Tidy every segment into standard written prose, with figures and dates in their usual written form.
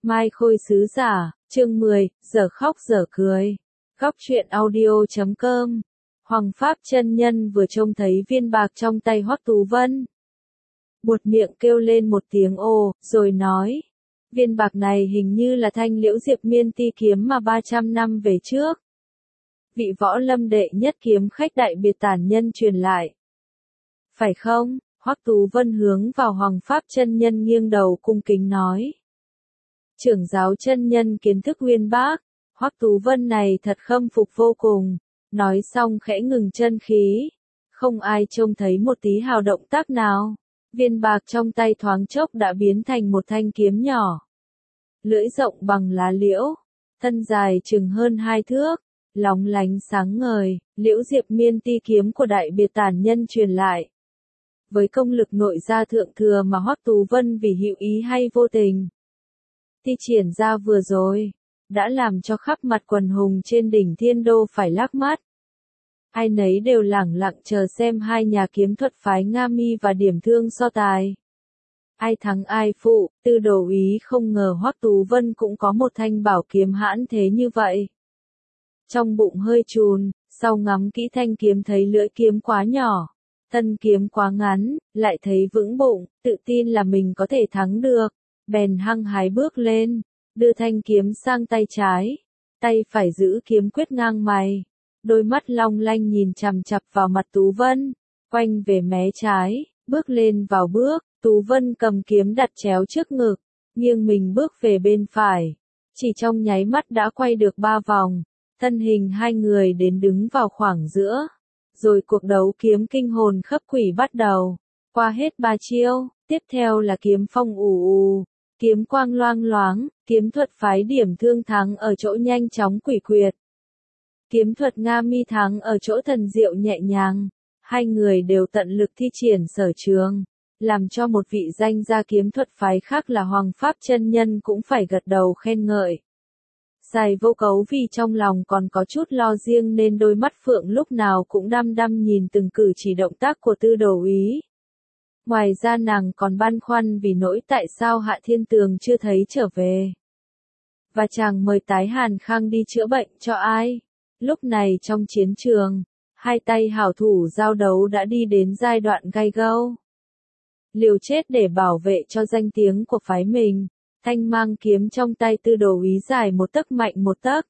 Mai Khôi sứ giả, chương 10, giờ khóc giờ cười. Góc truyện audio.com. Hoàng Pháp chân nhân vừa trông thấy viên bạc trong tay Hoắc Tú Vân. Buột miệng kêu lên một tiếng ồ, rồi nói. Viên bạc này hình như là thanh Liễu Diệp Miên Ti kiếm mà 300 năm về trước. Vị võ lâm đệ nhất kiếm khách đại biệt tản nhân truyền lại. Phải không? Hoắc Tú Vân hướng vào Hoàng Pháp chân nhân nghiêng đầu cung kính nói. Trưởng giáo chân nhân kiến thức uyên bác, Hoắc Tú Vân này thật khâm phục vô cùng, nói xong khẽ ngừng chân khí, không ai trông thấy một tí hào động tác nào, viên bạc trong tay thoáng chốc đã biến thành một thanh kiếm nhỏ. Lưỡi rộng bằng lá liễu, thân dài chừng hơn 2 thước, lóng lánh sáng ngời, Liễu Diệp Miên Ti kiếm của đại biệt tản nhân truyền lại. Với công lực nội gia thượng thừa mà Hoắc Tú Vân vì hữu ý hay vô tình thi triển ra vừa rồi, đã làm cho khắp mặt quần hùng trên đỉnh Thiên Đô phải lác mắt. Ai nấy đều lẳng lặng chờ xem hai nhà kiếm thuật phái Nga Mi và Điểm Thương so tài. Ai thắng ai phụ, Tư Đồ Úy không ngờ Hoắc Tú Vân cũng có một thanh bảo kiếm hãn thế như vậy. Trong bụng hơi chùn, sau ngắm kỹ thanh kiếm thấy lưỡi kiếm quá nhỏ, thân kiếm quá ngắn, lại thấy vững bụng, tự tin là mình có thể thắng được. Bèn hăng hái bước lên, đưa thanh kiếm sang tay trái, tay phải giữ kiếm quyết ngang mày, đôi mắt long lanh nhìn chằm chằm vào mặt Tú Vân, quanh về mé trái, bước lên vào bước, Tú Vân cầm kiếm đặt chéo trước ngực, nghiêng mình bước về bên phải, chỉ trong nháy mắt đã quay được 3 vòng, thân hình hai người đến đứng vào khoảng giữa, rồi cuộc đấu kiếm kinh hồn khấp quỷ bắt đầu, qua hết 3 chiêu, tiếp theo là kiếm phong ù ù. Kiếm quang loang loáng, kiếm thuật phái Điểm Thương thắng ở chỗ nhanh chóng quỷ quyệt. Kiếm thuật Nga Mi thắng ở chỗ thần diệu nhẹ nhàng, hai người đều tận lực thi triển sở trường, làm cho một vị danh gia kiếm thuật phái khác là Hoàng Pháp chân nhân cũng phải gật đầu khen ngợi. Sài Vô Cấu vì trong lòng còn có chút lo riêng nên đôi mắt phượng lúc nào cũng đăm đăm nhìn từng cử chỉ động tác của Tư Đồ Úy. Ngoài ra nàng còn băn khoăn vì nỗi tại sao Hạ Thiên Tường chưa thấy trở về. Và chàng mời Tái Hàn Khang đi chữa bệnh cho ai. Lúc này trong chiến trường, hai tay hảo thủ giao đấu đã đi đến giai đoạn gay gâu. Liều chết để bảo vệ cho danh tiếng của phái mình, thanh mang kiếm trong tay Tư Đồ Úy dài 1 tấc mạnh 1 tấc.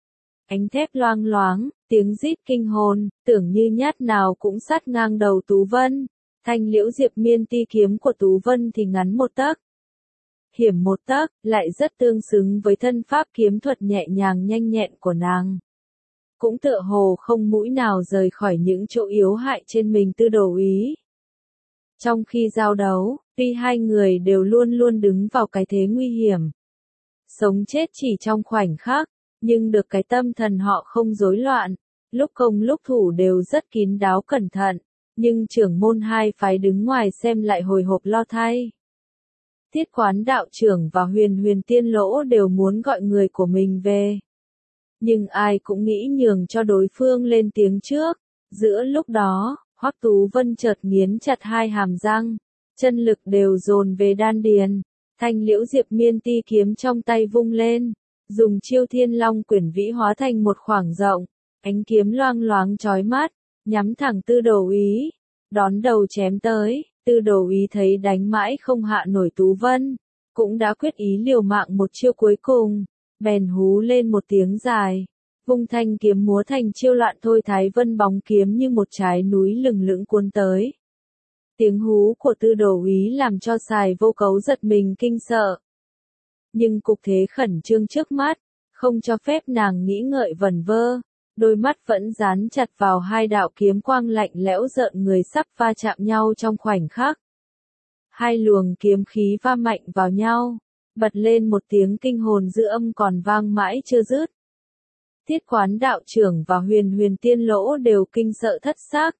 Ánh thép loang loáng, tiếng rít kinh hồn, tưởng như nhát nào cũng sát ngang đầu Tú Vân. Thanh Liễu Diệp Miên Ti kiếm của Tú Vân thì ngắn 1 tấc, hiểm 1 tấc, lại rất tương xứng với thân pháp kiếm thuật nhẹ nhàng nhanh nhẹn của nàng. Cũng tựa hồ không mũi nào rời khỏi những chỗ yếu hại trên mình Tư Đồ Úy. Trong khi giao đấu, tuy hai người đều luôn luôn đứng vào cái thế nguy hiểm, sống chết chỉ trong khoảnh khắc, nhưng được cái tâm thần họ không rối loạn, lúc công lúc thủ đều rất kín đáo cẩn thận. Nhưng trưởng môn hai phái đứng ngoài xem lại hồi hộp lo thay. Tiết Quán đạo trưởng và Huyền Huyền Tiên Lỗ đều muốn gọi người của mình về. Nhưng ai cũng nghĩ nhường cho đối phương lên tiếng trước. Giữa lúc đó, Hoắc Tú Vân chợt nghiến chặt hai hàm răng, chân lực đều dồn về đan điền. Thanh Liễu Diệp Miên Ti kiếm trong tay vung lên, dùng chiêu Thiên Long Quyển Vĩ hóa thành một khoảng rộng, ánh kiếm loang loáng chói mắt. Nhắm thẳng Tư Đồ Úy, đón đầu chém tới, Tư Đồ Úy thấy đánh mãi không hạ nổi Tú Vân, cũng đã quyết ý liều mạng một chiêu cuối cùng, bèn hú lên một tiếng dài, vung thanh kiếm múa thành chiêu loạn thôi Thái Vân bóng kiếm như một trái núi lừng lững cuốn tới. Tiếng hú của Tư Đồ Úy làm cho Sài Vô Cấu giật mình kinh sợ. Nhưng cục thế khẩn trương trước mắt, không cho phép nàng nghĩ ngợi vẩn vơ. Đôi mắt vẫn dán chặt vào hai đạo kiếm quang lạnh lẽo rợn người sắp va chạm nhau trong khoảnh khắc. Hai luồng kiếm khí va mạnh vào nhau, bật lên một tiếng kinh hồn dư âm còn vang mãi chưa dứt. Tiết Quán đạo trưởng và Huyền Huyền Tiên Lỗ đều kinh sợ thất xác.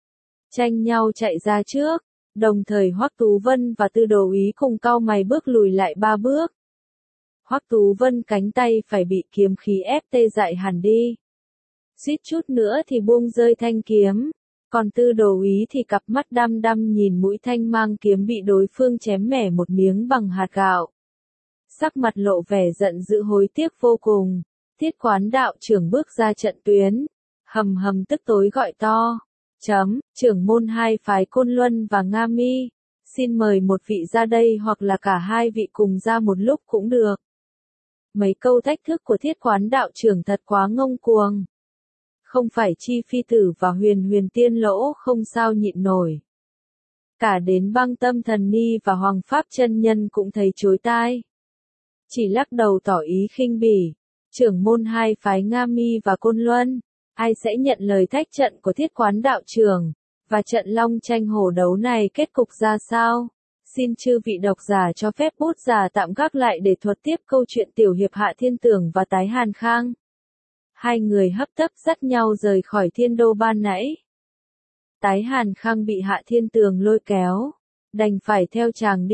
Tranh nhau chạy ra trước, đồng thời Hoắc Tú Vân và Tư Đồ Úy cùng cau mày bước lùi lại 3 bước. Hoắc Tú Vân cánh tay phải bị kiếm khí ép tê dại hẳn đi. Suýt chút nữa thì buông rơi thanh kiếm, còn Tư Đồ Úy thì cặp mắt đăm đăm nhìn mũi thanh mang kiếm bị đối phương chém mẻ một miếng bằng hạt gạo. sắc mặt lộ vẻ giận dữ hối tiếc vô cùng. Thiết Quán đạo trưởng bước ra trận tuyến, hầm hầm tức tối gọi to. Trưởng môn hai phái Côn Luân và Nga Mi, xin mời một vị ra đây hoặc là cả hai vị cùng ra một lúc cũng được. Mấy câu thách thức của Thiết Quán đạo trưởng thật quá ngông cuồng. Không phải Chi Phi Tử và Huyền Huyền Tiên Lỗ không sao nhịn nổi. Cả đến Băng Tâm Thần Ni và Hoàng Pháp chân nhân cũng thấy chối tai. Chỉ lắc đầu tỏ ý khinh bỉ. Trưởng môn hai phái Nga Mi và Côn Luân, ai sẽ nhận lời thách trận của Thiết Quán đạo trưởng, và trận long tranh hổ đấu này kết cục ra sao? Xin chư vị độc giả cho phép bút giả tạm gác lại để thuật tiếp câu chuyện tiểu hiệp Hạ Thiên Tường và Tái Hàn Khang. Hai người hấp tấp dắt nhau rời khỏi thiên đô ban nãy. Tái Hàn Khang bị Hạ Thiên Tường lôi kéo, đành phải theo chàng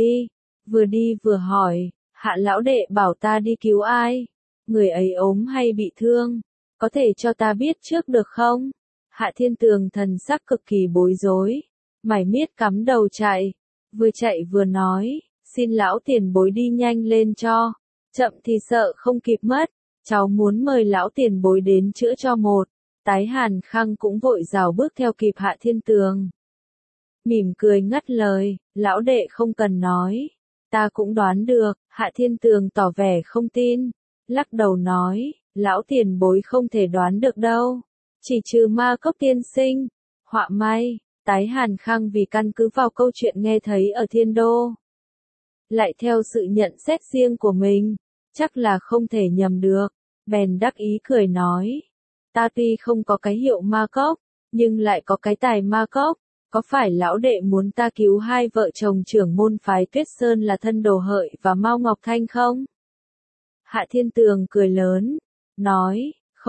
đi vừa hỏi, Hạ lão đệ bảo ta đi cứu ai? Người ấy ốm hay bị thương? Có thể cho ta biết trước được không? Hạ Thiên Tường thần sắc cực kỳ bối rối, mải miết cắm đầu chạy vừa nói, xin lão tiền bối đi nhanh lên cho, chậm thì sợ không kịp mất, cháu muốn mời lão tiền bối đến chữa cho một. Tái Hàn Khang cũng vội rào bước theo kịp Hạ Thiên Tường. Mỉm cười ngắt lời, lão đệ không cần nói, ta cũng đoán được. Hạ Thiên Tường tỏ vẻ không tin, lắc đầu nói, lão tiền bối không thể đoán được đâu, chỉ trừ Ma Cốc tiên sinh, họa may. Tái Hàn Khang vì căn cứ vào câu chuyện nghe thấy ở thiên đô, lại theo sự nhận xét riêng của mình, chắc là không thể nhầm được, bèn đắc ý cười nói, ta tuy không có cái hiệu Ma Cốc, nhưng lại có cái tài Ma Cốc, có phải lão đệ muốn ta cứu hai vợ chồng trưởng môn phái Tuyết Sơn là Thân Đồ Hợi và Mao Ngọc Thanh không? Hạ Thiên Tường cười lớn, nói,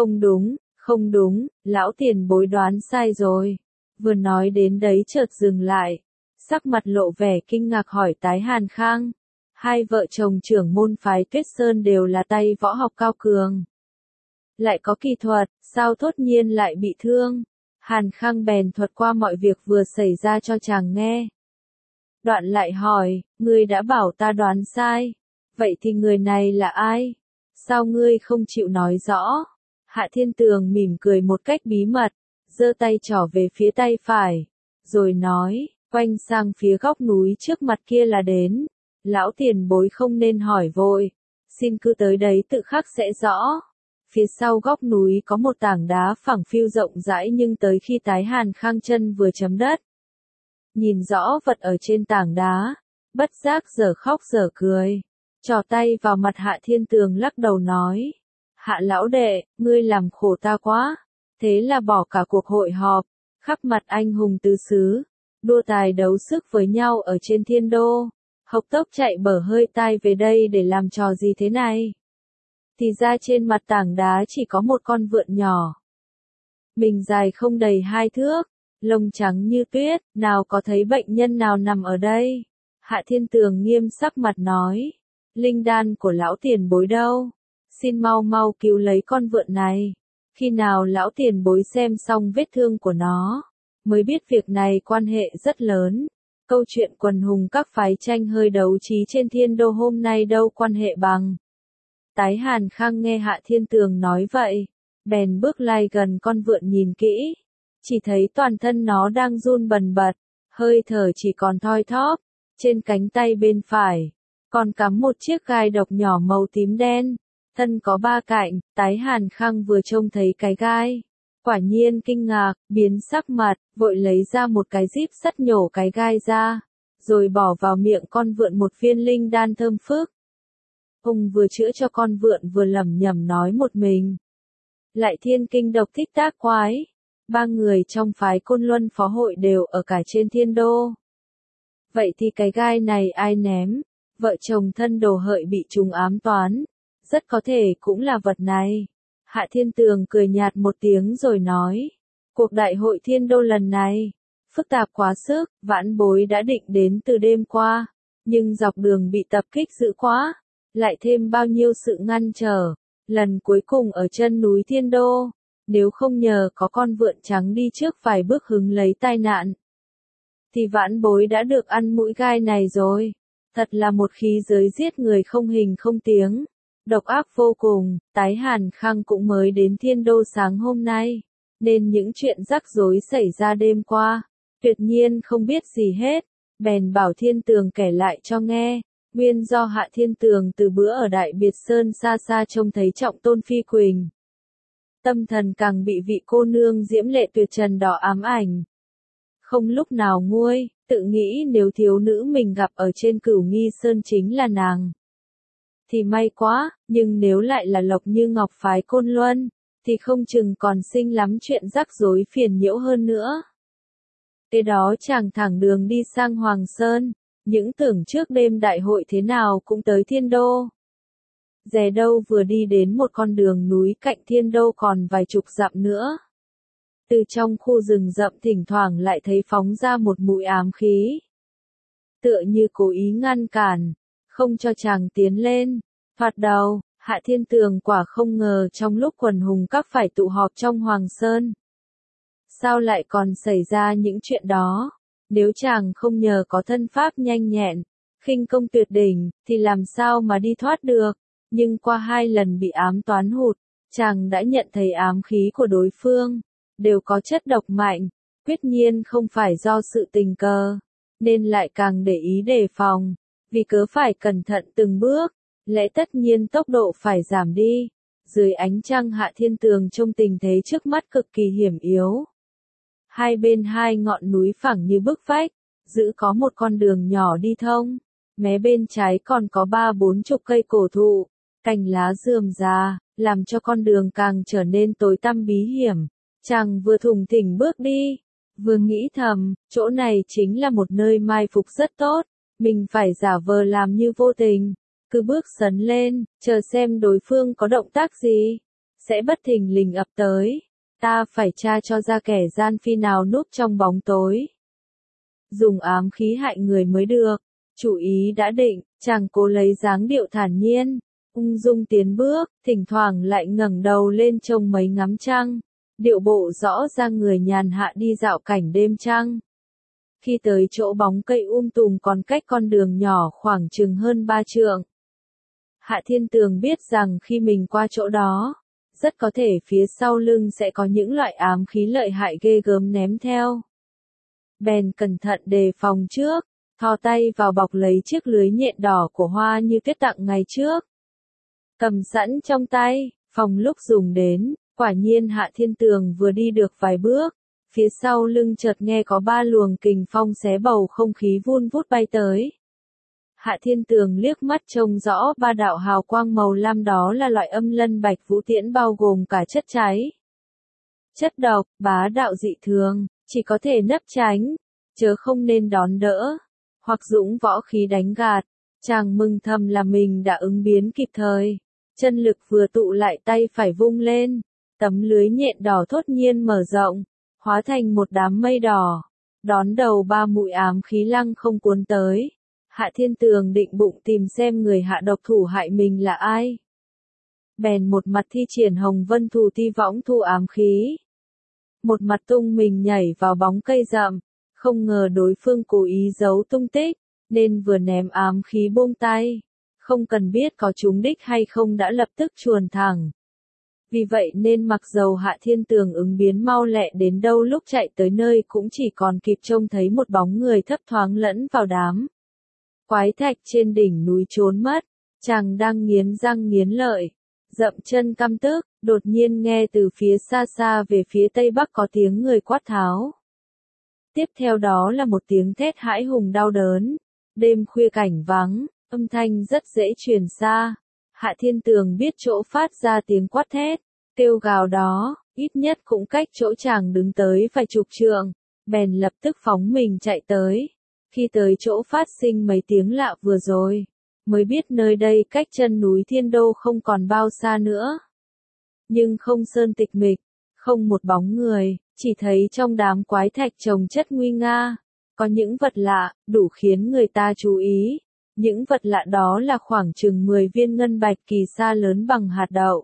không đúng, lão tiền bối đoán sai rồi. Vừa nói đến đấy chợt dừng lại, sắc mặt lộ vẻ kinh ngạc hỏi Tái Hàn Khang. Hai vợ chồng trưởng môn phái Tuyết Sơn đều là tay võ học cao cường. Lại có kỳ thuật, sao thốt nhiên lại bị thương? Hàn Khang bèn thuật qua mọi việc vừa xảy ra cho chàng nghe. Đoạn lại hỏi, ngươi đã bảo ta đoán sai. Vậy thì người này là ai? Sao ngươi không chịu nói rõ? Hạ Thiên Tường mỉm cười một cách bí mật, giơ tay trỏ về phía tay phải, rồi nói, quanh sang phía góc núi trước mặt kia là đến. Lão tiền bối không nên hỏi vội, xin cứ tới đấy tự khắc sẽ rõ. Phía sau góc núi có một tảng đá phẳng phiu rộng rãi, nhưng tới khi Tái Hàn Khang chân vừa chấm đất, nhìn rõ vật ở trên tảng đá, bất giác dở khóc dở cười, trỏ tay vào mặt Hạ Thiên Tường lắc đầu nói, Hạ lão đệ, ngươi làm khổ ta quá. Thế là bỏ cả cuộc hội họp, khắp mặt anh hùng tứ xứ, đua tài đấu sức với nhau ở trên thiên đô, hộc tốc chạy bở hơi tai về đây để làm trò gì thế này? Thì ra trên mặt tảng đá chỉ có một con vượn nhỏ. Mình dài không đầy 2 thước, lông trắng như tuyết, nào có thấy bệnh nhân nào nằm ở đây? Hạ Thiên Tường nghiêm sắc mặt nói, linh đan của lão tiền bối đâu? Xin mau mau cứu lấy con vượn này. Khi nào lão tiền bối xem xong vết thương của nó, mới biết việc này quan hệ rất lớn. Câu chuyện quần hùng các phái tranh hơi đấu trí trên thiên đô hôm nay đâu quan hệ bằng. Tái Hàn Khang nghe Hạ Thiên Tường nói vậy, bèn bước lại gần con vượn nhìn kỹ, chỉ thấy toàn thân nó đang run bần bật, hơi thở chỉ còn thoi thóp, trên cánh tay bên phải, còn cắm một chiếc gai độc nhỏ màu tím đen. Thân có 3 cạnh, Tái Hàn Khang vừa trông thấy cái gai, quả nhiên kinh ngạc, biến sắc mặt, vội lấy ra một cái díp sắt nhổ cái gai ra, rồi bỏ vào miệng con vượn một viên linh đan thơm phức. Ông vừa chữa cho con vượn vừa lẩm nhẩm nói một mình. Lại thiên kinh độc thích tác quái. 3 người trong phái Côn Luân phó hội đều ở cả trên thiên đô. Vậy thì cái gai này ai ném? Vợ chồng Thân Đồ Hợi bị trùng ám toán. Rất có thể cũng là vật này. Hạ Thiên Tường cười nhạt một tiếng rồi nói. Cuộc đại hội thiên đô lần này, phức tạp quá sức, vãn bối đã định đến từ đêm qua. Nhưng dọc đường bị tập kích dữ quá, lại thêm bao nhiêu sự ngăn trở. Lần cuối cùng ở chân núi thiên đô, nếu không nhờ có con vượn trắng đi trước vài bước hứng lấy tai nạn, thì vãn bối đã được ăn mũi gai này rồi. Thật là một khí giới giết người không hình không tiếng, độc ác vô cùng. Tái Hàn Khang cũng mới đến Thiên Đô sáng hôm nay, nên những chuyện rắc rối xảy ra đêm qua, tuyệt nhiên không biết gì hết. Bèn bảo Thiên Tường kể lại cho nghe. Nguyên do Hạ Thiên Tường từ bữa ở Đại Biệt Sơn xa xa trông thấy Trọng Tôn Phi Quỳnh, tâm thần càng bị vị cô nương diễm lệ tuyệt trần đó ám ảnh. Không lúc nào nguôi, tự nghĩ nếu thiếu nữ mình gặp ở trên Cửu Nghi Sơn chính là nàng, thì may quá, nhưng nếu lại là Lộc Như Ngọc phái Côn Luân, thì không chừng còn sinh lắm chuyện rắc rối phiền nhiễu hơn nữa. Kế đó chàng thẳng đường đi sang Hoàng Sơn, những tưởng trước đêm đại hội thế nào cũng tới Thiên Đô. Dè đâu vừa đi đến một con đường núi cạnh Thiên Đô còn vài chục dặm nữa. Từ trong khu rừng rậm thỉnh thoảng lại thấy phóng ra một mũi ám khí. Tựa như cố ý ngăn cản, không cho chàng tiến lên. Thoạt đầu, Hạ Thiên Tường quả không ngờ trong lúc quần hùng các phải tụ họp trong Hoàng Sơn, sao lại còn xảy ra những chuyện đó? Nếu chàng không nhờ có thân pháp nhanh nhẹn, khinh công tuyệt đỉnh, thì làm sao mà đi thoát được? Nhưng qua 2 lần bị ám toán hụt, chàng đã nhận thấy ám khí của đối phương đều có chất độc mạnh, quyết nhiên không phải do sự tình cờ, nên lại càng để ý đề phòng, vì cớ phải cẩn thận từng bước, lẽ tất nhiên tốc độ phải giảm đi. Dưới ánh trăng Hạ Thiên Tường trông tình thế trước mắt cực kỳ hiểm yếu. Hai bên 2 ngọn núi phẳng như bức vách, giữ có một con đường nhỏ đi thông, mé bên trái còn có 30-40 cây cổ thụ, cành lá rườm rà, làm cho con đường càng trở nên tối tăm bí hiểm. Chàng vừa thùng thình bước đi, vừa nghĩ thầm, chỗ này chính là một nơi mai phục rất tốt, mình phải giả vờ làm như vô tình, cứ bước sấn lên, chờ xem đối phương có động tác gì, sẽ bất thình lình ập tới. Ta phải tra cho ra kẻ gian phi nào núp trong bóng tối, dùng ám khí hại người mới được. Chủ ý đã định, chàng cố lấy dáng điệu thản nhiên, ung dung tiến bước, thỉnh thoảng lại ngẩng đầu lên trông mấy ngắm trăng, điệu bộ rõ ràng người nhàn hạ đi dạo cảnh đêm trăng. Khi tới chỗ bóng cây tùm còn cách con đường nhỏ khoảng chừng hơn 3 trượng, Hạ Thiên Tường biết rằng khi mình qua chỗ đó, rất có thể phía sau lưng sẽ có những loại ám khí lợi hại ghê gớm ném theo. Bèn cẩn thận đề phòng trước, thò tay vào bọc lấy chiếc lưới nhện đỏ của Hoa Như Tuyết tặng ngày trước, cầm sẵn trong tay, phòng lúc dùng đến. Quả nhiên Hạ Thiên Tường vừa đi được vài bước, phía sau lưng chợt nghe có 3 luồng kình phong xé bầu không khí vun vút bay tới. Hạ Thiên Tường liếc mắt trông rõ 3 đạo hào quang màu lam đó là loại âm lân bạch vũ tiễn, bao gồm cả chất cháy, chất độc, bá đạo dị thường, chỉ có thể nấp tránh, chớ không nên đón đỡ, hoặc dũng võ khí đánh gạt. Chàng mừng thầm là mình đã ứng biến kịp thời, chân lực vừa tụ lại tay phải vung lên, tấm lưới nhện đỏ thốt nhiên mở rộng, hóa thành một đám mây đỏ, đón đầu 3 mũi ám khí lăng không cuốn tới. Hạ Thiên Tường định bụng tìm xem người hạ độc thủ hại mình là ai. Bèn một mặt thi triển Hồng Vân Thù Ti võng thu ám khí, một mặt tung mình nhảy vào bóng cây rậm, không ngờ đối phương cố ý giấu tung tích, nên vừa ném ám khí buông tay, không cần biết có trúng đích hay không đã lập tức chuồn thẳng. Vì vậy nên mặc dầu Hạ Thiên Tường ứng biến mau lẹ đến đâu, lúc chạy tới nơi cũng chỉ còn kịp trông thấy một bóng người thấp thoáng lẫn vào đám quái thạch trên đỉnh núi trốn mất. Chàng đang nghiến răng nghiến lợi, dậm chân căm tức, đột nhiên nghe từ phía xa xa về phía tây bắc có tiếng người quát tháo. Tiếp theo đó là một tiếng thét hãi hùng đau đớn. Đêm khuya cảnh vắng, âm thanh rất dễ truyền xa. Hạ Thiên Tường biết chỗ phát ra tiếng quát thét, kêu gào đó, ít nhất cũng cách chỗ chàng đứng tới vài chục trượng, bèn lập tức phóng mình chạy tới. Khi tới chỗ phát sinh mấy tiếng lạ vừa rồi, mới biết nơi đây cách chân núi Thiên Đô không còn bao xa nữa. Nhưng không sơn tịch mịch, không một bóng người, chỉ thấy trong đám quái thạch chồng chất nguy nga, có những vật lạ, đủ khiến người ta chú ý. Những vật lạ đó là khoảng chừng 10 viên ngân bạch kỳ sa lớn bằng hạt đậu,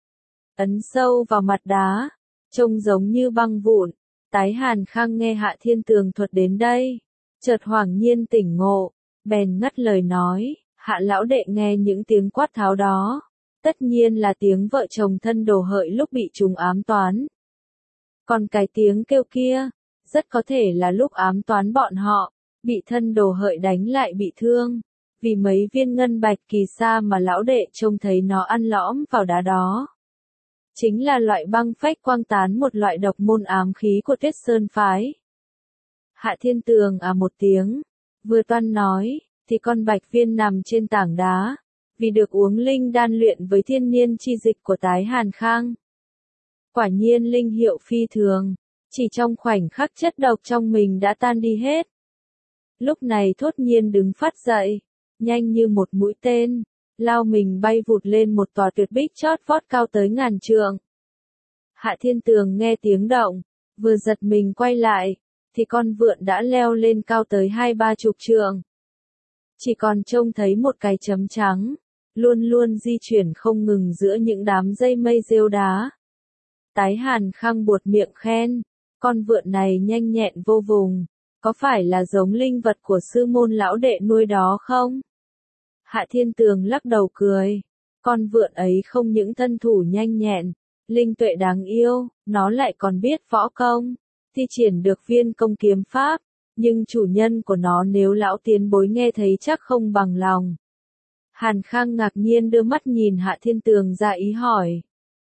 ấn sâu vào mặt đá, trông giống như băng vụn. Tái Hàn Khang nghe Hạ Thiên Tường thuật đến đây, chợt hoảng nhiên tỉnh ngộ, bèn ngắt lời nói, Hạ lão đệ nghe những tiếng quát tháo đó, tất nhiên là tiếng vợ chồng thân Đồ Hợi lúc bị trùng ám toán. Còn cái tiếng kêu kia, rất có thể là lúc ám toán bọn họ, bị thân Đồ Hợi đánh lại bị thương, vì mấy viên ngân bạch kỳ sa mà lão đệ trông thấy nó ăn lõm vào đá đó. Chính là loại băng phách quang tán, một loại độc môn ám khí của Tuyết Sơn phái. Hạ Thiên Tường một tiếng, vừa toan nói, thì con bạch viên nằm trên tảng đá, vì được uống linh đan luyện với thiên niên chi dịch của Tái Hàn Khang. Quả nhiên linh hiệu phi thường, chỉ trong khoảnh khắc chất độc trong mình đã tan đi hết. Lúc này thốt nhiên đứng phát dậy, nhanh như một mũi tên, lao mình bay vụt lên một tòa tuyệt bích chót vót cao tới ngàn trượng. Hạ Thiên Tường nghe tiếng động, vừa giật mình quay lại, thì con vượn đã leo lên cao tới 20-30 trượng. Chỉ còn trông thấy một cái chấm trắng, luôn luôn di chuyển không ngừng giữa những đám dây mây rêu đá. Tái Hàn Khang buột miệng khen, con vượn này nhanh nhẹn vô vùng, có phải là giống linh vật của sư môn lão đệ nuôi đó không? Hạ Thiên Tường lắc đầu cười, con vượn ấy không những thân thủ nhanh nhẹn, linh tuệ đáng yêu, nó lại còn biết võ công, thi triển được viên công kiếm pháp, nhưng chủ nhân của nó nếu lão tiền bối nghe thấy chắc không bằng lòng. Hàn Khang ngạc nhiên đưa mắt nhìn Hạ Thiên Tường ra ý hỏi.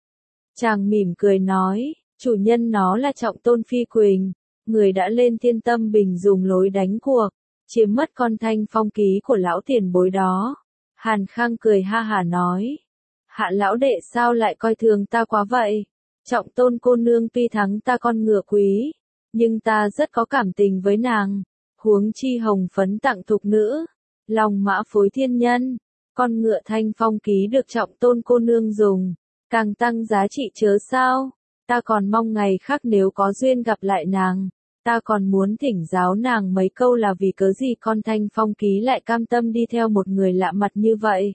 Chàng mỉm cười nói, chủ nhân nó là Trọng Tôn Phi Quỳnh, người đã lên Thiên Tâm Bình dùng lối đánh cuộc, chiếm mất con thanh phong ký của lão tiền bối đó. Hàn Khang cười ha hả nói, Hạ lão đệ sao lại coi thường ta quá vậy? Trọng Tôn cô nương tuy thắng ta con ngựa quý, nhưng ta rất có cảm tình với nàng, huống chi hồng phấn tặng thục nữ, lòng mã phối thiên nhân, con ngựa thanh phong ký được Trọng Tôn cô nương dùng, càng tăng giá trị chớ sao, ta còn mong ngày khác nếu có duyên gặp lại nàng, ta còn muốn thỉnh giáo nàng mấy câu là vì cớ gì con thanh phong ký lại cam tâm đi theo một người lạ mặt như vậy.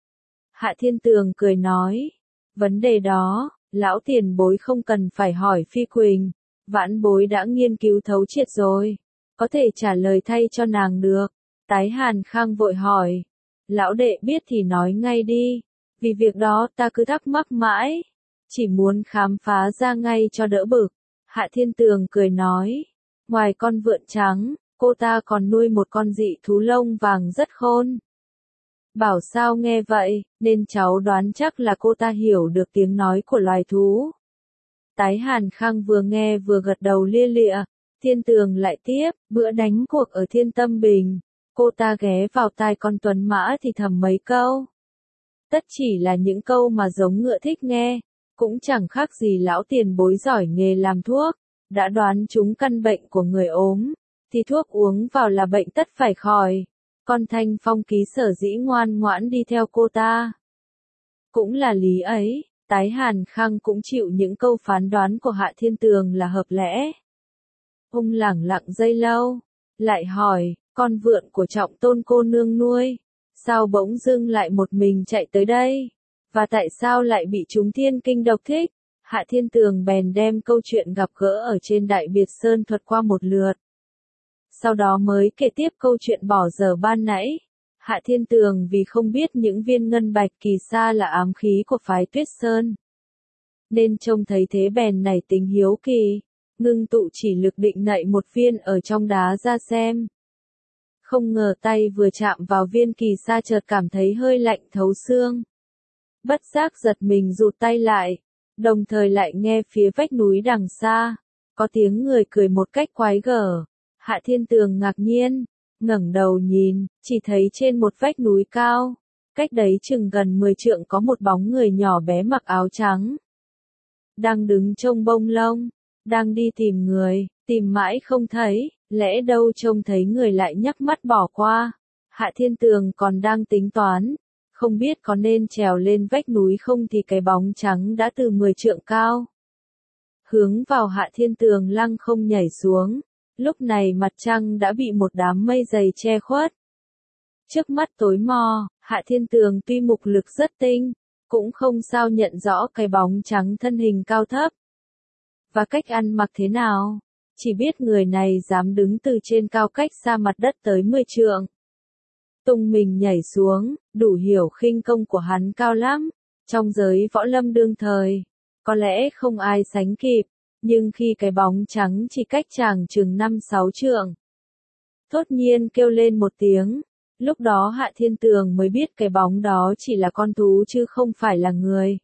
Hạ Thiên Tường cười nói, vấn đề đó, lão tiền bối không cần phải hỏi Phi Quỳnh, vãn bối đã nghiên cứu thấu triệt rồi, có thể trả lời thay cho nàng được. Tái Hàn Khang vội hỏi, lão đệ biết thì nói ngay đi, vì việc đó ta cứ thắc mắc mãi, chỉ muốn khám phá ra ngay cho đỡ bực. Hạ Thiên Tường cười nói, ngoài con vượn trắng, cô ta còn nuôi một con dị thú lông vàng rất khôn. Bảo sao nghe vậy, nên cháu đoán chắc là cô ta hiểu được tiếng nói của loài thú. Tái Hàn Khang vừa nghe vừa gật đầu lia lịa, Thiên Tường lại tiếp, bữa đánh cuộc ở Thiên Tâm Bình, cô ta ghé vào tai con tuấn mã thì thầm mấy câu. Tất chỉ là những câu mà giống ngựa thích nghe, cũng chẳng khác gì lão tiền bối giỏi nghề làm thuốc, đã đoán trúng căn bệnh của người ốm, thì thuốc uống vào là bệnh tất phải khỏi. Con thanh phong ký sở dĩ ngoan ngoãn đi theo cô ta. Cũng là lý ấy, Tái Hàn Khang cũng chịu những câu phán đoán của Hạ Thiên Tường là hợp lẽ. Ông lẳng lặng giây lâu, lại hỏi, con vượn của Trọng Tôn cô nương nuôi, sao bỗng dưng lại một mình chạy tới đây? Và tại sao lại bị chúng thiên kinh độc thích? Hạ Thiên Tường bèn đem câu chuyện gặp gỡ ở trên Đại Biệt Sơn thuật qua một lượt. Sau đó mới kể tiếp câu chuyện bỏ dở ban nãy. Hạ Thiên Tường vì không biết những viên ngân bạch kỳ sa là ám khí của phái Tuyết Sơn, nên trông thấy thế bèn nảy tính hiếu kỳ, ngưng tụ chỉ lực định nạy một viên ở trong đá ra xem. Không ngờ tay vừa chạm vào viên kỳ sa chợt cảm thấy hơi lạnh thấu xương. Bất giác giật mình rụt tay lại, đồng thời lại nghe phía vách núi đằng xa, có tiếng người cười một cách quái gở. Hạ Thiên Tường ngạc nhiên, ngẩng đầu nhìn, chỉ thấy trên một vách núi cao, cách đấy chừng gần 10 trượng có một bóng người nhỏ bé mặc áo trắng. Đang đứng trông bông lông, đang đi tìm người, tìm mãi không thấy, lẽ đâu trông thấy người lại nhắc mắt bỏ qua. Hạ Thiên Tường còn đang tính toán, không biết có nên trèo lên vách núi không thì cái bóng trắng đã từ 10 trượng cao, hướng vào Hạ Thiên Tường lăng không nhảy xuống. Lúc này mặt trăng đã bị một đám mây dày che khuất. Trước mắt tối mò, Hạ Thiên Tường tuy mục lực rất tinh, cũng không sao nhận rõ cái bóng trắng thân hình cao thấp và cách ăn mặc thế nào, chỉ biết người này dám đứng từ trên cao cách xa mặt đất tới 10 trượng. tung mình nhảy xuống, đủ hiểu khinh công của hắn cao lắm. Trong giới võ lâm đương thời, có lẽ không ai sánh kịp, nhưng khi cái bóng trắng chỉ cách chàng chừng 5-6 trượng. Thốt nhiên kêu lên một tiếng, lúc đó Hạ Thiên Tường mới biết cái bóng đó chỉ là con thú chứ không phải là người.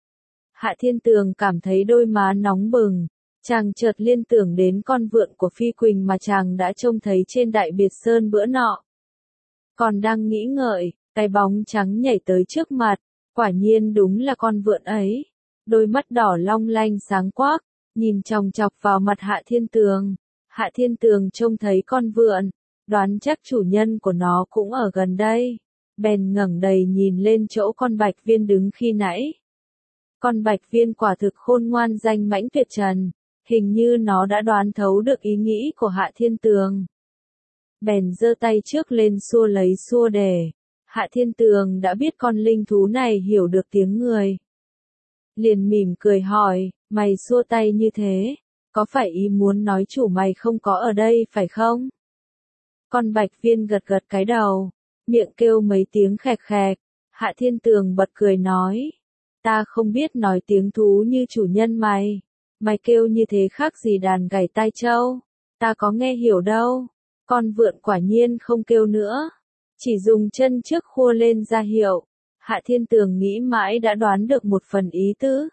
Hạ Thiên Tường cảm thấy đôi má nóng bừng, chàng chợt liên tưởng đến con vượn của Phi Quỳnh mà chàng đã trông thấy trên Đại Biệt Sơn bữa nọ. Còn đang nghĩ ngợi, cái bóng trắng nhảy tới trước mặt, quả nhiên đúng là con vượn ấy. Đôi mắt đỏ long lanh sáng quắc, nhìn chòng chọc vào mặt Hạ Thiên Tường. Hạ Thiên Tường trông thấy con vượn, đoán chắc chủ nhân của nó cũng ở gần đây. Bèn ngẩng đầy nhìn lên chỗ con Bạch Viên đứng khi nãy. Con Bạch Viên quả thực khôn ngoan danh mãnh tuyệt trần, hình như nó đã đoán thấu được ý nghĩ của Hạ Thiên Tường. Bèn giơ tay trước lên xua lấy xua để. Hạ Thiên Tường đã biết con linh thú này hiểu được tiếng người. Liền mỉm cười hỏi, mày xua tay như thế, có phải ý muốn nói chủ mày không có ở đây phải không? Con Bạch Viên gật gật cái đầu, miệng kêu mấy tiếng khẹt khẹt. Hạ Thiên Tường bật cười nói, ta không biết nói tiếng thú như chủ nhân mày. Mày kêu như thế khác gì đàn gảy tai trâu, ta có nghe hiểu đâu. Con vượn quả nhiên không kêu nữa, chỉ dùng chân trước khua lên ra hiệu. Hạ Thiên Tường nghĩ mãi đã đoán được một phần ý tứ.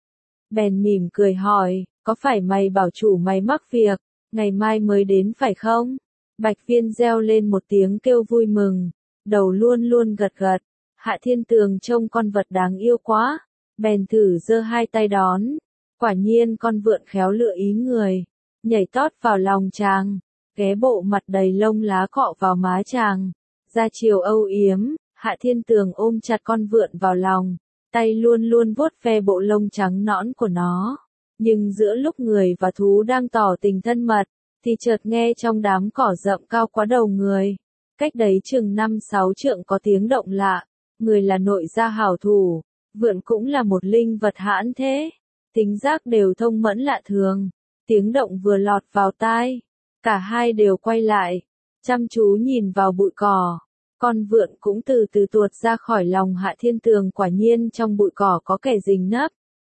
Bèn mỉm cười hỏi, có phải mày bảo chủ mày mắc việc, ngày mai mới đến phải không? Bạch Viên reo lên một tiếng kêu vui mừng, đầu luôn luôn gật gật. Hạ Thiên Tường trông con vật đáng yêu quá, bèn thử giơ hai tay đón. Quả nhiên con vượn khéo lựa ý người, nhảy tót vào lòng chàng, ghé bộ mặt đầy lông lá cọ vào má chàng, ra chiều âu yếm. Hạ Thiên Tường ôm chặt con vượn vào lòng, tay luôn luôn vuốt ve bộ lông trắng nõn của nó. Nhưng giữa lúc người và thú đang tỏ tình thân mật, thì chợt nghe trong đám cỏ rậm cao quá đầu người, cách đấy chừng 5-6 trượng có tiếng động lạ. Người là nội gia hảo thủ, vượn cũng là một linh vật hãn thế, tính giác đều thông mẫn lạ thường. Tiếng động vừa lọt vào tai, cả hai đều quay lại, chăm chú nhìn vào bụi cỏ. Con vượn cũng từ từ tuột ra khỏi lòng Hạ Thiên Tường, quả nhiên trong bụi cỏ có kẻ rình nấp.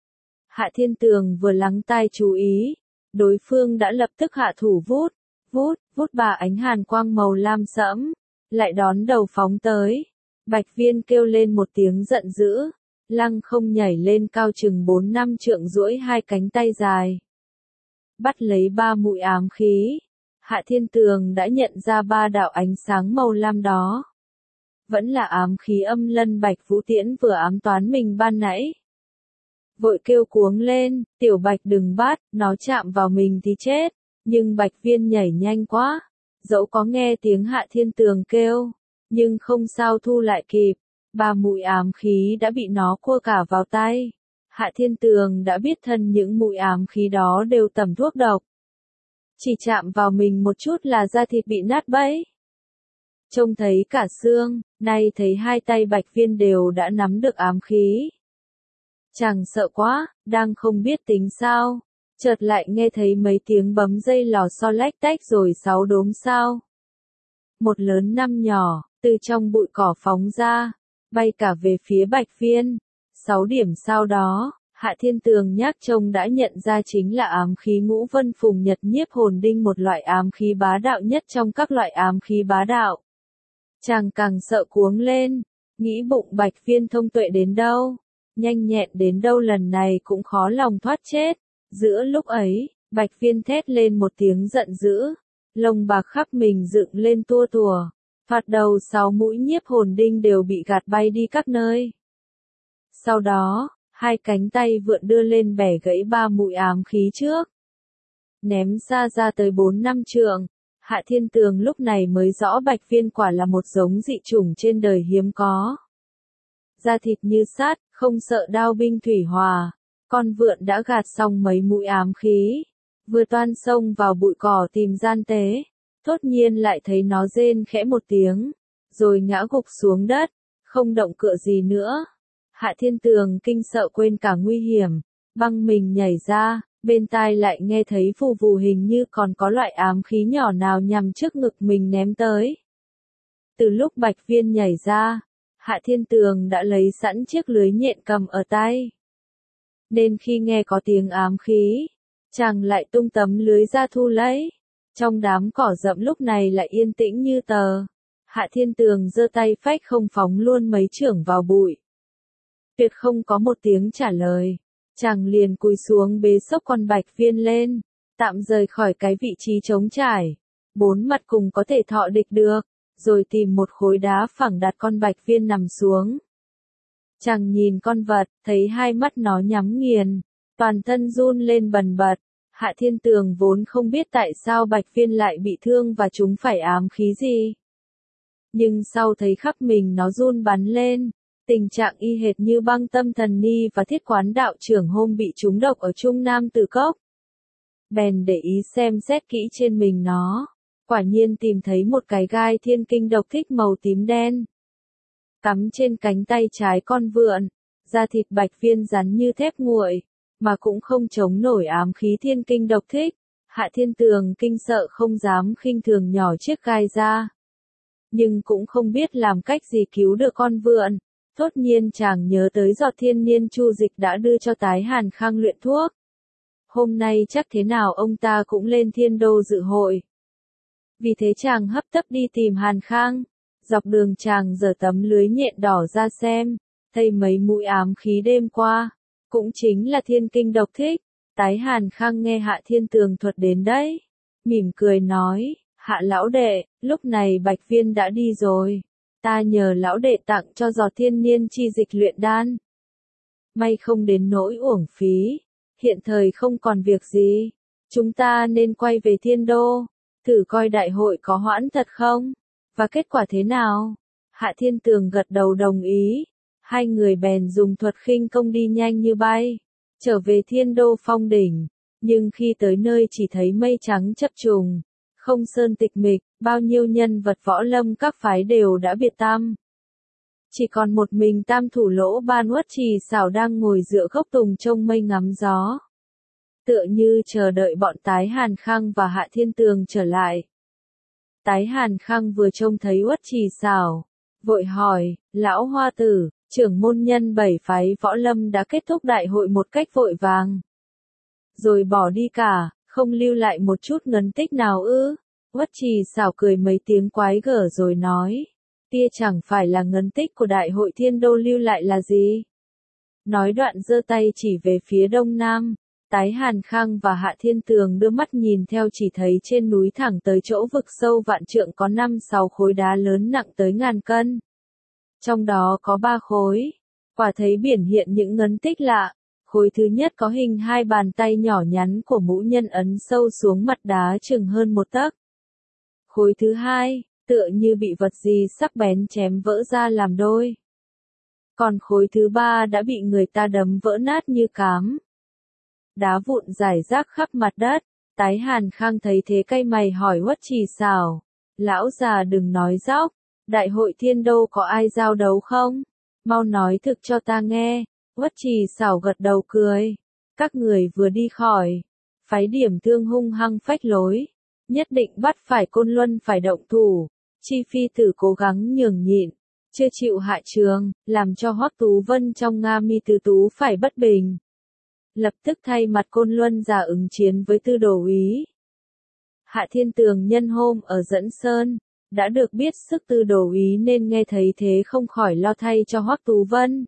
Hạ Thiên Tường vừa lắng tai chú ý, đối phương đã lập tức hạ thủ vút, vút ba ánh hàn quang màu lam sẫm, lại đón đầu phóng tới. Bạch Viên kêu lên một tiếng giận dữ, lăng không nhảy lên cao chừng 4-5 trượng duỗi hai cánh tay dài. Bắt lấy ba mũi ám khí. Hạ Thiên Tường đã nhận ra ba đạo ánh sáng màu lam đó. Vẫn là ám khí Âm Lân Bạch Vũ Tiễn vừa ám toán mình ban nãy. Vội kêu cuống lên, tiểu Bạch đừng bắt, nó chạm vào mình thì chết. Nhưng Bạch Viên nhảy nhanh quá, dẫu có nghe tiếng Hạ Thiên Tường kêu, nhưng không sao thu lại kịp. Ba mũi ám khí đã bị nó cua cả vào tay. Hạ Thiên Tường đã biết thân những mũi ám khí đó đều tẩm thuốc độc. Chỉ chạm vào mình một chút là da thịt bị nát bấy. Trông thấy cả xương, nay thấy hai tay Bạch Viên đều đã nắm được ám khí. Chàng sợ quá, đang không biết tính sao, chợt lại nghe thấy mấy tiếng bấm dây lò xo lách tách rồi 6 đốm sao. Một lớn 5 nhỏ, từ trong bụi cỏ phóng ra, bay cả về phía Bạch Viên. 6 điểm sau đó, Hạ Thiên Tường nhác trông đã nhận ra chính là ám khí Ngũ Vân Phùng Nhật Nhiếp Hồn Đinh, một loại ám khí bá đạo nhất trong các loại ám khí bá đạo. Chàng càng sợ cuống lên, nghĩ bụng Bạch Viên thông tuệ đến đâu, nhanh nhẹn đến đâu lần này cũng khó lòng thoát chết. Giữa lúc ấy, Bạch Viên thét lên một tiếng giận dữ, lông bạc khắp mình dựng lên tua tùa, thoạt đầu 6 mũi nhiếp hồn đinh đều bị gạt bay đi các nơi. Sau đó, hai cánh tay vượn đưa lên bẻ gãy 3 mũi ám khí trước, ném ra tới 4-5 trượng. Hạ Thiên Tường lúc này mới rõ Bạch Viên quả là một giống dị chủng trên đời hiếm có. Da thịt như sắt, không sợ đao binh thủy hòa. Con vượn đã gạt xong mấy mũi ám khí, vừa toan xông vào bụi cỏ tìm gian tế, thốt nhiên lại thấy nó rên khẽ một tiếng, rồi ngã gục xuống đất, không động cựa gì nữa. Hạ Thiên Tường kinh sợ quên cả nguy hiểm, băng mình nhảy ra, bên tai lại nghe thấy vù vù, hình như còn có loại ám khí nhỏ nào nhằm trước ngực mình ném tới. Từ lúc Bạch Viên nhảy ra, Hạ Thiên Tường đã lấy sẵn chiếc lưới nhện cầm ở tay. Nên khi nghe có tiếng ám khí, chàng lại tung tấm lưới ra thu lấy. Trong đám cỏ rậm lúc này lại yên tĩnh như tờ. Hạ Thiên Tường giơ tay phách không phóng luôn mấy chưởng vào bụi. Tuyệt không có một tiếng trả lời. Chàng liền cúi xuống bế xốc con Bạch Viên lên, tạm rời khỏi cái vị trí trống trải. Bốn mặt cùng có thể thọ địch được, rồi tìm một khối đá phẳng đặt con Bạch Viên nằm xuống. Chàng nhìn con vật, thấy hai mắt nó nhắm nghiền, toàn thân run lên bần bật. Hạ Thiên Tường vốn không biết tại sao Bạch Viên lại bị thương và chúng phải ám khí gì. Nhưng sau thấy khắp mình nó run bắn lên, tình trạng y hệt như Băng Tâm Thần Ni và Thiết Quán đạo trưởng hôm bị trúng độc ở Trung Nam Tử Cốc. Bèn để ý xem xét kỹ trên mình nó, quả nhiên tìm thấy một cái gai thiên kinh độc thích màu tím đen. Cắm trên cánh tay trái con vượn, da thịt Bạch Viên rắn như thép nguội, mà cũng không chống nổi ám khí thiên kinh độc thích. Hạ Thiên Tường kinh sợ không dám khinh thường nhỏ chiếc gai ra. Nhưng cũng không biết làm cách gì cứu được con vượn. Thốt nhiên chàng nhớ tới giọt thiên niên chu dịch đã đưa cho Tái Hàn Khang luyện thuốc. Hôm nay chắc thế nào ông ta cũng lên Thiên Đô dự hội. Vì thế chàng hấp tấp đi tìm Hàn Khang. Dọc đường chàng giở tấm lưới nhện đỏ ra xem, thấy mấy mũi ám khí đêm qua, cũng chính là thiên kinh độc thích. Tái Hàn Khang nghe Hạ Thiên Tường thuật đến đấy, mỉm cười nói, Hạ lão đệ, lúc này Bạch Viên đã đi rồi, ta nhờ lão đệ tặng cho giọt thiên niên chi dịch luyện đan. May không đến nỗi uổng phí, hiện thời không còn việc gì, chúng ta nên quay về Thiên Đô, thử coi đại hội có hoãn thật không, và kết quả thế nào. Hạ Thiên Tường gật đầu đồng ý, hai người bèn dùng thuật khinh công đi nhanh như bay, trở về Thiên Đô Phong đỉnh, nhưng khi tới nơi chỉ thấy mây trắng chập trùng, không sơn tịch mịch, bao nhiêu nhân vật võ lâm các phái đều đã biệt tăm. Chỉ còn một mình Tam thủ lỗ Ban Uất Trì Xảo đang ngồi dựa gốc tùng trông mây ngắm gió. Tựa như chờ đợi bọn Tái Hàn Khang và Hạ Thiên Tường trở lại. Tái Hàn Khang vừa trông thấy Uất Trì Xảo, vội hỏi, lão hoa tử, trưởng môn nhân 7 phái võ lâm đã kết thúc đại hội một cách vội vàng. Rồi bỏ đi cả, không lưu lại một chút ngấn tích nào ư? Uất Trì Xảo cười mấy tiếng quái gở rồi nói, tia chẳng phải là ngấn tích của đại hội Thiên Đô lưu lại là gì? Nói đoạn giơ tay chỉ về phía đông nam. Tái Hàn Khang và Hạ Thiên Tường đưa mắt nhìn theo chỉ thấy trên núi thẳng tới chỗ vực sâu vạn trượng có 5-6 khối đá lớn nặng tới ngàn cân. Trong đó có 3 khối. Quả thấy biển hiện những ngấn tích lạ. Khối thứ nhất có hình hai bàn tay nhỏ nhắn của mũ nhân ấn sâu xuống mặt đá chừng hơn 1 tấc. Khối thứ hai, tựa như bị vật gì sắc bén chém vỡ ra làm đôi. Còn khối thứ ba đã bị người ta đấm vỡ nát như cám. Đá vụn rải rác khắp mặt đất. Tái Hàn Khang thấy thế cay mày hỏi Uất Trì Xảo, lão già đừng nói dóc, đại hội Thiên Đô có ai giao đấu không? Mau nói thực cho ta nghe. Uất Trì Xảo gật đầu cười. Các người vừa đi khỏi, phái Điểm Thương hung hăng phách lối, nhất định bắt phải Côn Luân phải động thủ. Chi Phi Tử cố gắng nhường nhịn, chưa chịu hạ trường, làm cho Hoắc Tú Vân trong Nga Mi Tứ Tú phải bất bình. Lập tức thay mặt Côn Luân ra ứng chiến với Tư Đồ úy. Hạ Thiên Tường nhân hôm ở Dẫn Sơn, đã được biết sức Tư Đồ úy nên nghe thấy thế không khỏi lo thay cho Hoắc Tú Vân.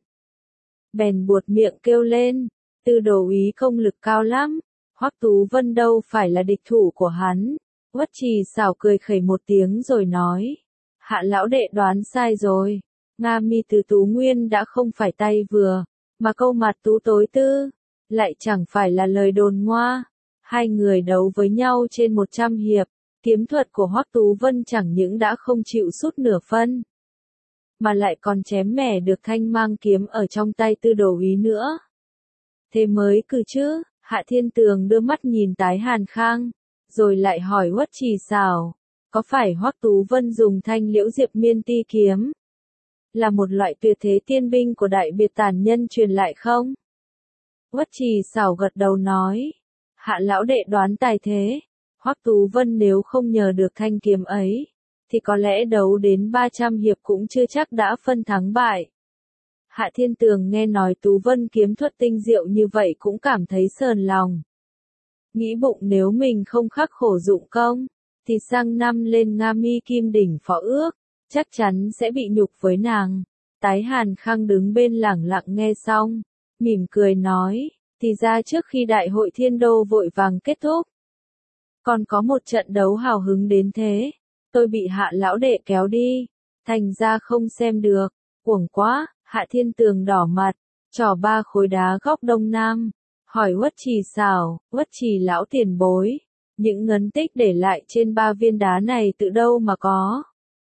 Bèn buột miệng kêu lên, Tư Đồ úy công lực cao lắm, Hoắc Tú Vân đâu phải là địch thủ của hắn. Uất Trì Xảo cười khẩy một tiếng rồi nói, Hạ lão đệ đoán sai rồi, Nga Mi Từ Tú Nguyên đã không phải tay vừa, mà câu mặt tú tối tư, lại chẳng phải là lời đồn ngoa. Hai người đấu với nhau trên 100 hiệp, kiếm thuật của Hoắc Tú Vân chẳng những đã không chịu sút nửa phân, mà lại còn chém mẻ được thanh mang kiếm ở trong tay Tư Đồ úy nữa. Thế mới cừ chứ. Hạ Thiên Tường đưa mắt nhìn Tái Hàn Khang, rồi lại hỏi Uất Trì Xảo, có phải Hoắc Tú Vân dùng thanh Liễu Diệp Miên Ti kiếm, là một loại tuyệt thế tiên binh của Đại Biệt Tản Nhân truyền lại không? Uất Trì Xảo gật đầu nói, Hạ lão đệ đoán tài thế, Hoắc Tú Vân nếu không nhờ được thanh kiếm ấy, thì có lẽ đấu đến 300 hiệp cũng chưa chắc đã phân thắng bại. Hạ Thiên Tường nghe nói Tú Vân kiếm thuật tinh diệu như vậy cũng cảm thấy sờn lòng. Nghĩ bụng nếu mình không khắc khổ dụng công, thì sang năm lên Nga Mi Kim Đỉnh phó ước, chắc chắn sẽ bị nhục với nàng. Tái Hàn Khang đứng bên lẳng lặng nghe xong, mỉm cười nói, thì ra trước khi đại hội Thiên Đô vội vàng kết thúc, còn có một trận đấu hào hứng đến thế, tôi bị Hạ lão đệ kéo đi, thành ra không xem được, uổng quá. Hạ Thiên Tường đỏ mặt, trỏ 3 khối đá góc đông nam, hỏi Uất Trì Sảo, Uất Trì lão tiền bối, những ngấn tích để lại trên 3 viên đá này từ đâu mà có?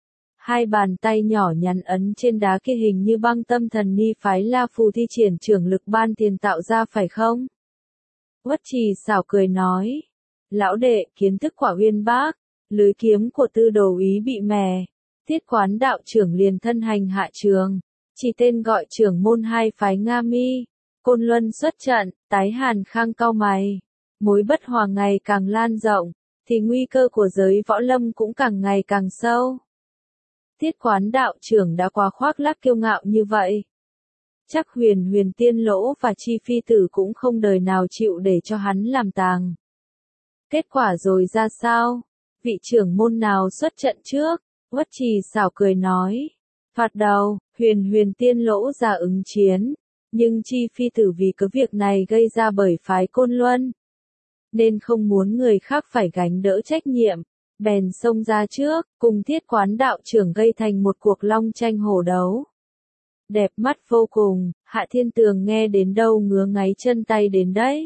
2 bàn tay nhỏ nhắn ấn trên đá kia hình như băng tâm thần ni phái La Phù thi triển trưởng lực ban tiền tạo ra phải không? Uất Trì Sảo cười nói, lão đệ kiến thức quả uyên bác, lưới kiếm của Tư Đồ úy bị mè, Tiết Quán đạo trưởng liền thân hành hạ trường. Chỉ tên gọi trưởng môn 2 phái Nga Mi, Côn Luân xuất trận, Tái Hàn Khang cau mày. Mối bất hòa ngày càng lan rộng, thì nguy cơ của giới võ lâm cũng càng ngày càng sâu. Tiết Quán đạo trưởng đã quá khoác lác kiêu ngạo như vậy. Chắc Huyền Tiên Lỗ và Chi Phi Tử cũng không đời nào chịu để cho hắn làm tàng. Kết quả rồi ra sao? Vị trưởng môn nào xuất trận trước? Uất Trì Sảo cười nói. Phạt đầu, Huyền Tiên Lỗ ra ứng chiến, nhưng Chi Phi Tử vì cái việc này gây ra bởi phái Côn Luân, nên không muốn người khác phải gánh đỡ trách nhiệm, bèn xông ra trước, cùng Thiết Quán đạo trưởng gây thành một cuộc long tranh hổ đấu. Đẹp mắt vô cùng, Hạ Thiên Tường nghe đến đâu ngứa ngáy chân tay đến đấy.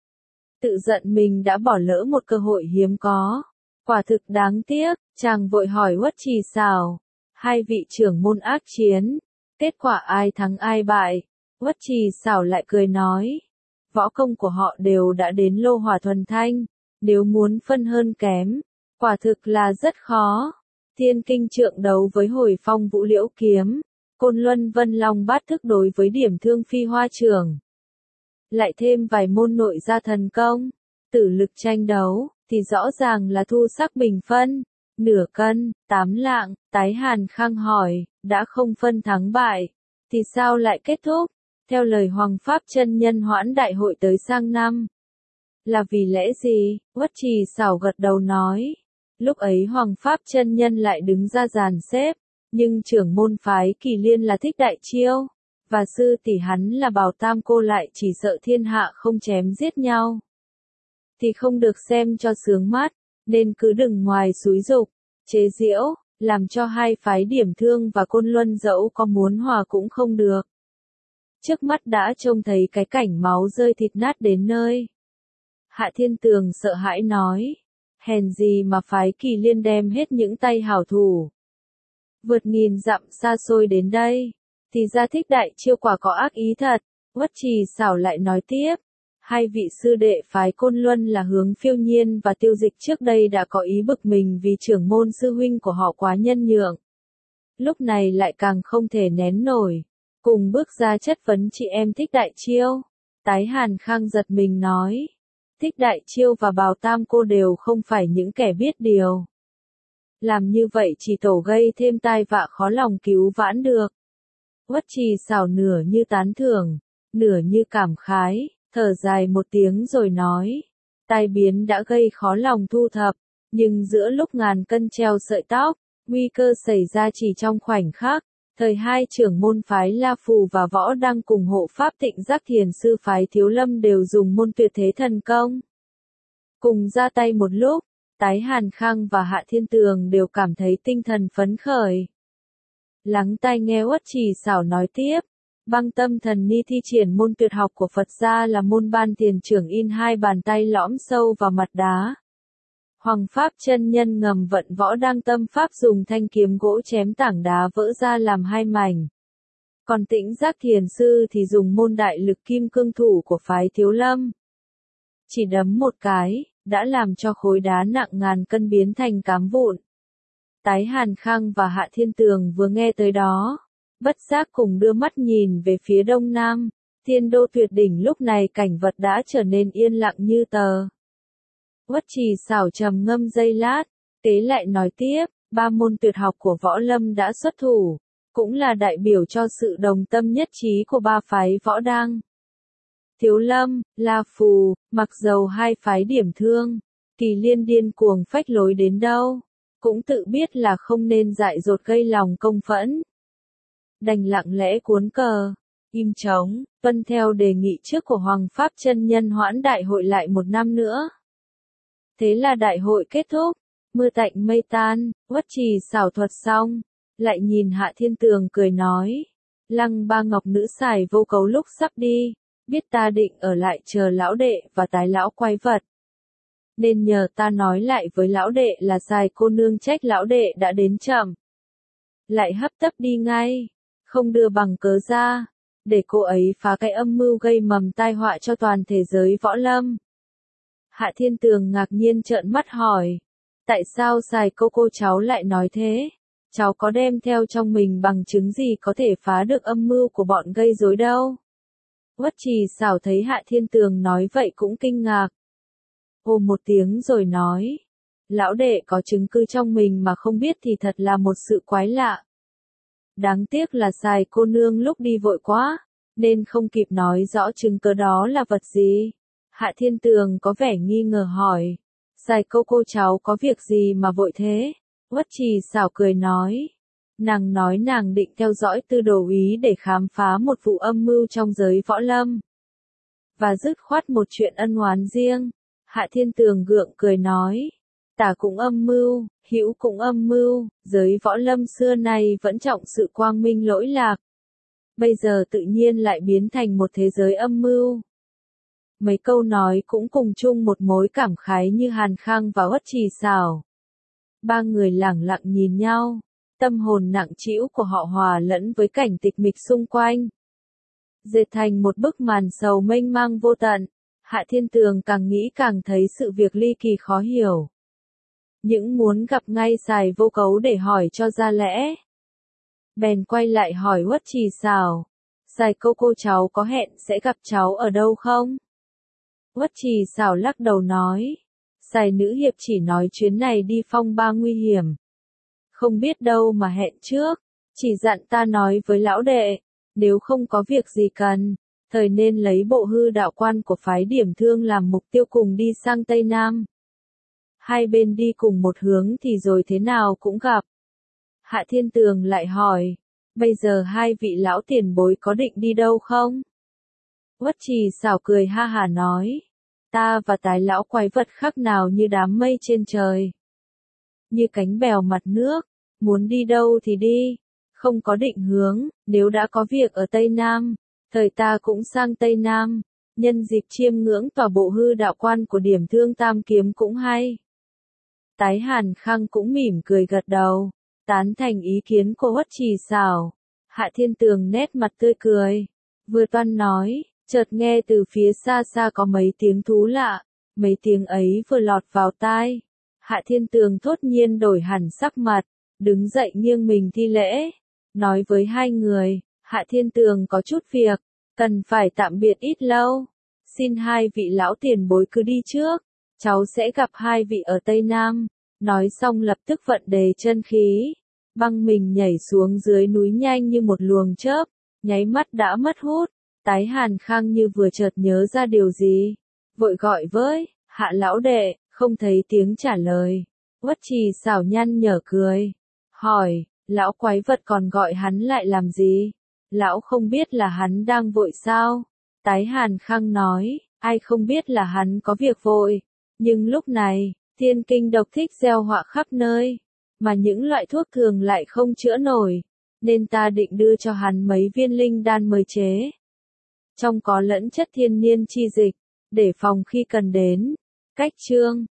Tự giận mình đã bỏ lỡ một cơ hội hiếm có, quả thực đáng tiếc, chàng vội hỏi Uất Trì Sảo. 2 vị trưởng môn ác chiến, kết quả ai thắng ai bại, Uất Trì Sảo lại cười nói, võ công của họ đều đã đến lô hỏa thuần thanh, nếu muốn phân hơn kém, quả thực là rất khó. Thiên Kinh trượng đấu với Hồi Phong Vũ Liễu kiếm, Côn Luân Vân Long bát thức đối với Điểm Thương Phi Hoa trường, lại thêm vài môn nội gia thần công, tử lực tranh đấu, thì rõ ràng là thu sắc bình phân. Nửa cân, 8 lạng, Tái Hàn Khang hỏi, đã không phân thắng bại, thì sao lại kết thúc? Theo lời Hoàng Pháp chân nhân hoãn đại hội tới sang năm. Là vì lẽ gì? Uất Trì Sảo gật đầu nói. Lúc ấy Hoàng Pháp chân nhân lại đứng ra dàn xếp, nhưng trưởng môn phái Kỳ Liên là Thích Đại Chiêu, và sư tỷ hắn là Bảo Tam Cô lại chỉ sợ thiên hạ không chém giết nhau, thì không được xem cho sướng mắt. Nên cứ đừng ngoài xúi dục, chế giễu, làm cho 2 phái Điểm Thương và Côn Luân dẫu có muốn hòa cũng không được. Trước mắt đã trông thấy cái cảnh máu rơi thịt nát đến nơi. Hạ Thiên Tường sợ hãi nói, hèn gì mà phái Kỳ Liên đem hết những tay hảo thủ, vượt nghìn dặm xa xôi đến đây, thì ra Thích Đại Chiêu quả có ác ý thật. Uất Trì Sảo lại nói tiếp. 2 vị sư đệ phái Côn Luân là Hướng Phiêu Nhiên và Tiêu Dịch trước đây đã có ý bực mình vì trưởng môn sư huynh của họ quá nhân nhượng. Lúc này lại càng không thể nén nổi, cùng bước ra chất vấn chị em Thích Đại Chiêu. Tái Hàn Khang giật mình nói, Thích Đại Chiêu và Bào Tam Cô đều không phải những kẻ biết điều. Làm như vậy chỉ tổ gây thêm tai vạ khó lòng cứu vãn được. Uất Trì Sảo nửa như tán thưởng, nửa như cảm khái. Thở dài một tiếng rồi nói, tai biến đã gây khó lòng thu thập, nhưng giữa lúc ngàn cân treo sợi tóc, nguy cơ xảy ra chỉ trong khoảnh khắc. Thời 2 trưởng môn phái La Phù và Võ Đăng cùng hộ pháp Tịnh Giác Thiền sư phái Thiếu Lâm đều dùng môn tuyệt thế thần công. Cùng ra tay một lúc, Tái Hàn Khang và Hạ Thiên Tường đều cảm thấy tinh thần phấn khởi. Lắng tai nghe Uất Trì Sảo nói tiếp. Băng tâm thần ni thi triển môn tuyệt học của Phật gia là môn ban tiền trưởng in 2 bàn tay lõm sâu vào mặt đá. Hoàng Pháp chân nhân ngầm vận Võ Đăng tâm pháp dùng thanh kiếm gỗ chém tảng đá vỡ ra làm 2 mảnh. Còn Tĩnh Giác Thiền sư thì dùng môn đại lực kim cương thủ của phái Thiếu Lâm. Chỉ đấm một cái, đã làm cho khối đá nặng ngàn cân biến thành cám vụn. Tái Hàn Khang và Hạ Thiên Tường vừa nghe tới đó, bất giác cùng đưa mắt nhìn về phía đông nam. Thiên Đô tuyệt đỉnh lúc này cảnh vật đã trở nên yên lặng như tờ. Uất Trì Sảo trầm ngâm giây lát, tế lại nói tiếp, ba môn tuyệt học của võ lâm đã xuất thủ, cũng là đại biểu cho sự đồng tâm nhất trí của ba phái võ đang. Thiếu Lâm, La Phù, mặc dầu hai phái điểm thương, Kỳ Liên điên cuồng phách lối đến đâu, cũng tự biết là không nên dại dột gây lòng công phẫn. Đành lặng lẽ cuốn cờ, im trống, tuân theo đề nghị trước của Hoàng Pháp Chân Nhân hoãn đại hội lại một năm nữa. Thế là đại hội kết thúc, mưa tạnh mây tan, Uất Trì xảo thuật xong, lại nhìn Hạ Thiên Tường cười nói, Lăng Ba Ngọc nữ xài vô cấu lúc sắp đi, biết ta định ở lại chờ lão đệ và tái lão quái vật. Nên nhờ ta nói lại với lão đệ là xài cô nương trách lão đệ đã đến chậm. Lại hấp tấp đi ngay, không đưa bằng cớ ra, để cô ấy phá cái âm mưu gây mầm tai họa cho toàn thế giới võ lâm. Hạ Thiên Tường ngạc nhiên trợn mắt hỏi, tại sao xài cô cháu lại nói thế? Cháu có đem theo trong mình bằng chứng gì có thể phá được âm mưu của bọn gây rối đâu? Uất Trì xảo thấy Hạ Thiên Tường nói vậy cũng kinh ngạc. Ồ một tiếng rồi nói, lão đệ có chứng cứ trong mình mà không biết thì thật là một sự quái lạ. Đáng tiếc là xài cô nương lúc đi vội quá, nên không kịp nói rõ chứng cứ đó là vật gì. Hạ Thiên Tường có vẻ nghi ngờ hỏi, xài cô cháu có việc gì mà vội thế? Uất Trì xảo cười nói, nàng định theo dõi Tư Đồ úy để khám phá một vụ âm mưu trong giới võ lâm. Và dứt khoát một chuyện ân oán riêng. Hạ Thiên Tường gượng cười nói, tả cũng âm mưu, hữu cũng âm mưu, giới võ lâm xưa nay vẫn trọng sự quang minh lỗi lạc. Bây giờ tự nhiên lại biến thành một thế giới âm mưu. Mấy câu nói cũng cùng chung một mối cảm khái như Hàn Khang và Uất Trì xảo. Ba người lẳng lặng nhìn nhau, tâm hồn nặng trĩu của họ hòa lẫn với cảnh tịch mịch xung quanh. Dệt thành một bức màn sầu mênh mang vô tận, Hạ Thiên Tường càng nghĩ càng thấy sự việc ly kỳ khó hiểu. Những muốn gặp ngay xài vô cấu để hỏi cho ra lẽ. Bèn quay lại hỏi Uất Trì xảo, xài cô cháu có hẹn sẽ gặp cháu ở đâu không? Uất Trì xảo lắc đầu nói, xài nữ hiệp chỉ nói chuyến này đi phong ba nguy hiểm. Không biết đâu mà hẹn trước, chỉ dặn ta nói với lão đệ, nếu không có việc gì cần, thời nên lấy bộ hư đạo quan của phái điểm thương làm mục tiêu cùng đi sang Tây Nam. Hai bên đi cùng một hướng thì rồi thế nào cũng gặp. Hạ Thiên Tường lại hỏi, bây giờ hai vị lão tiền bối có định đi đâu không? Uất Trì xảo cười ha hà nói, ta và tái lão quái vật khác nào như đám mây trên trời. Như cánh bèo mặt nước, muốn đi đâu thì đi, không có định hướng, nếu đã có việc ở Tây Nam, thời ta cũng sang Tây Nam, nhân dịp chiêm ngưỡng tòa bộ hư đạo quan của điểm thương Tam Kiếm cũng hay. Tái Hàn Khang cũng mỉm cười gật đầu, tán thành ý kiến của Uất Trì xảo. Hạ Thiên Tường nét mặt tươi cười, vừa toan nói, chợt nghe từ phía xa xa có mấy tiếng thú lạ, mấy tiếng ấy vừa lọt vào tai. Hạ Thiên Tường thốt nhiên đổi hẳn sắc mặt, đứng dậy nghiêng mình thi lễ, nói với hai người, Hạ Thiên Tường có chút việc, cần phải tạm biệt ít lâu, xin hai vị lão tiền bối cứ đi trước, cháu sẽ gặp hai vị ở Tây Nam. Nói xong lập tức vận đề chân khí, băng mình nhảy xuống dưới núi nhanh như một luồng chớp, nháy mắt đã mất hút. Tái Hàn Khang như vừa chợt nhớ ra điều gì, vội gọi với, Hạ lão đệ, không thấy tiếng trả lời. Uất Trì xảo nhăn nhở cười, hỏi, lão quái vật còn gọi hắn lại làm gì? Lão không biết là hắn đang vội sao? Tái Hàn Khang nói, ai không biết là hắn có việc vội, nhưng lúc này, thiên kinh độc thích gieo họa khắp nơi, mà những loại thuốc thường lại không chữa nổi, nên ta định đưa cho hắn mấy viên linh đan mới chế. Trong có lẫn chất thiên niên chi dịch, để phòng khi cần đến. Cách chương